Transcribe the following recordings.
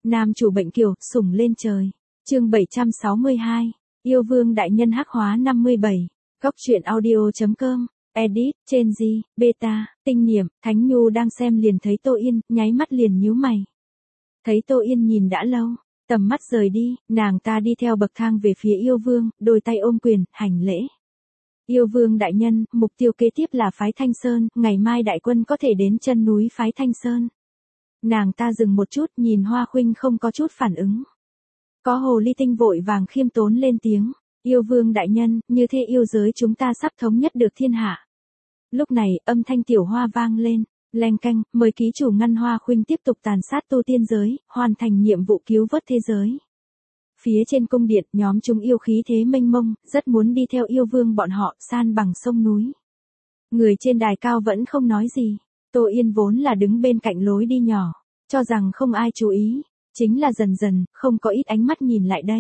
Nam chủ bệnh kiều, sủng lên trời. Chương 762. Yêu vương đại nhân hắc hóa 57. Góc truyện audio.com. Edit, trên G, beta, tinh niệm, Thánh Nhu đang xem liền thấy Tô Yên, nháy mắt liền nhíu mày. Thấy Tô Yên nhìn đã lâu, tầm mắt rời đi, nàng ta đi theo bậc thang về phía yêu vương, đôi tay ôm quyền, hành lễ. Yêu vương đại nhân, mục tiêu kế tiếp là phái Thanh Sơn, ngày mai đại quân có thể đến chân núi phái Thanh Sơn. Nàng ta dừng một chút, nhìn Hoa Khuynh không có chút phản ứng. Có hồ ly tinh vội vàng khiêm tốn lên tiếng, yêu vương đại nhân, như thế yêu giới chúng ta sắp thống nhất được thiên hạ. Lúc này, âm thanh tiểu hoa vang lên, leng canh, mời ký chủ ngăn Hoa Khuynh tiếp tục tàn sát tu tiên giới, hoàn thành nhiệm vụ cứu vớt thế giới. Phía trên cung điện, nhóm chúng yêu khí thế mênh mông, rất muốn đi theo yêu vương bọn họ, san bằng sông núi. Người trên đài cao vẫn không nói gì. Tô Yên vốn là đứng bên cạnh lối đi nhỏ, cho rằng không ai chú ý, chính là dần dần, không có ít ánh mắt nhìn lại đây.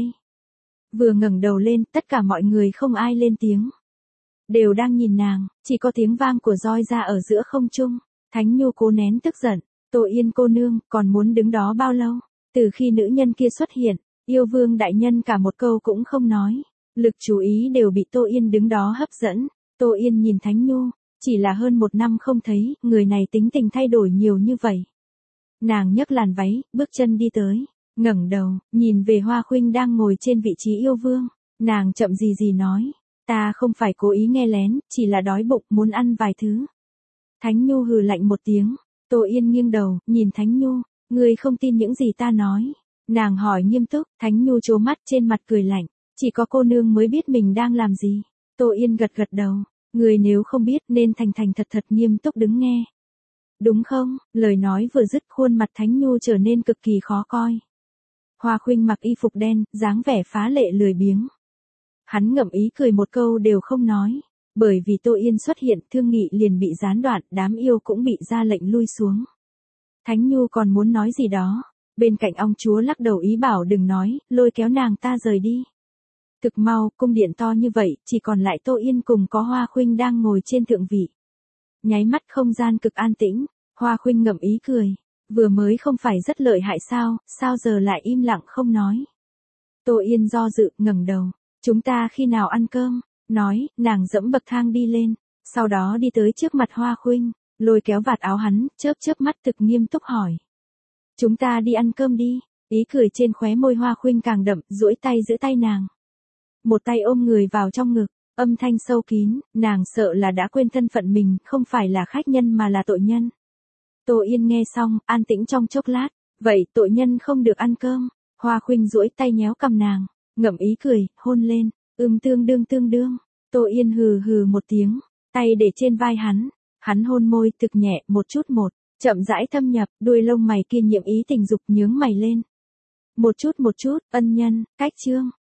Vừa ngẩng đầu lên, tất cả mọi người không ai lên tiếng. Đều đang nhìn nàng, chỉ có tiếng vang của roi ra ở giữa không trung. Thánh Nhu cố nén tức giận, Tô Yên cô nương, còn muốn đứng đó bao lâu? Từ khi nữ nhân kia xuất hiện, yêu vương đại nhân cả một câu cũng không nói. Lực chú ý đều bị Tô Yên đứng đó hấp dẫn. Tô Yên nhìn Thánh Nhu, chỉ là hơn 1 năm không thấy, người này tính tình thay đổi nhiều như vậy. Nàng nhấc làn váy, bước chân đi tới, ngẩng đầu, nhìn về Hoa Khuynh đang ngồi trên vị trí yêu vương. Nàng chậm gì nói, ta không phải cố ý nghe lén, chỉ là đói bụng muốn ăn vài thứ. Thánh Nhu hừ lạnh một tiếng, Tô Yên nghiêng đầu, nhìn Thánh Nhu, ngươi không tin những gì ta nói. Nàng hỏi nghiêm túc, Thánh Nhu trố mắt trên mặt cười lạnh, chỉ có cô nương mới biết mình đang làm gì. Tô Yên gật đầu. Người nếu không biết nên thành thật nghiêm túc đứng nghe. Đúng không? Lời nói vừa dứt khuôn mặt Thánh Nhu trở nên cực kỳ khó coi. Hoa Khuynh mặc y phục đen, dáng vẻ phá lệ lười biếng. Hắn ngậm ý cười một câu đều không nói. Bởi vì Tô Yên xuất hiện, thương nghị liền bị gián đoạn, đám yêu cũng bị ra lệnh lui xuống. Thánh Nhu còn muốn nói gì đó. Bên cạnh ông chúa lắc đầu ý bảo đừng nói, lôi kéo nàng ta rời đi. Thực mau, cung điện to như vậy, chỉ còn lại Tô Yên cùng có Hoa Khuynh đang ngồi trên thượng vị. Nháy mắt không gian cực an tĩnh, Hoa Khuynh ngậm ý cười. Vừa mới không phải rất lợi hại sao giờ lại im lặng không nói. Tô Yên do dự, ngẩng đầu. Chúng ta khi nào ăn cơm? Nói, nàng dẫm bậc thang đi lên. Sau đó đi tới trước mặt Hoa Khuynh, lôi kéo vạt áo hắn, chớp mắt thực nghiêm túc hỏi. Chúng ta đi ăn cơm đi. Ý cười trên khóe môi Hoa Khuynh càng đậm, duỗi tay giữ tay nàng. Một tay ôm người vào trong ngực, âm thanh sâu kín, nàng sợ là đã quên thân phận mình, không phải là khách nhân mà là tội nhân. Tô Yên nghe xong, an tĩnh trong chốc lát, vậy tội nhân không được ăn cơm. Hoa Khuynh duỗi tay nhéo cằm nàng, ngậm ý cười, hôn lên, tương đương. Tô Yên hừ một tiếng, tay để trên vai hắn hôn môi thực nhẹ, một chút một, chậm rãi thâm nhập, đuôi lông mày kia nhiễm ý tình dục nhướng mày lên. Một chút, ân nhân, cách chương.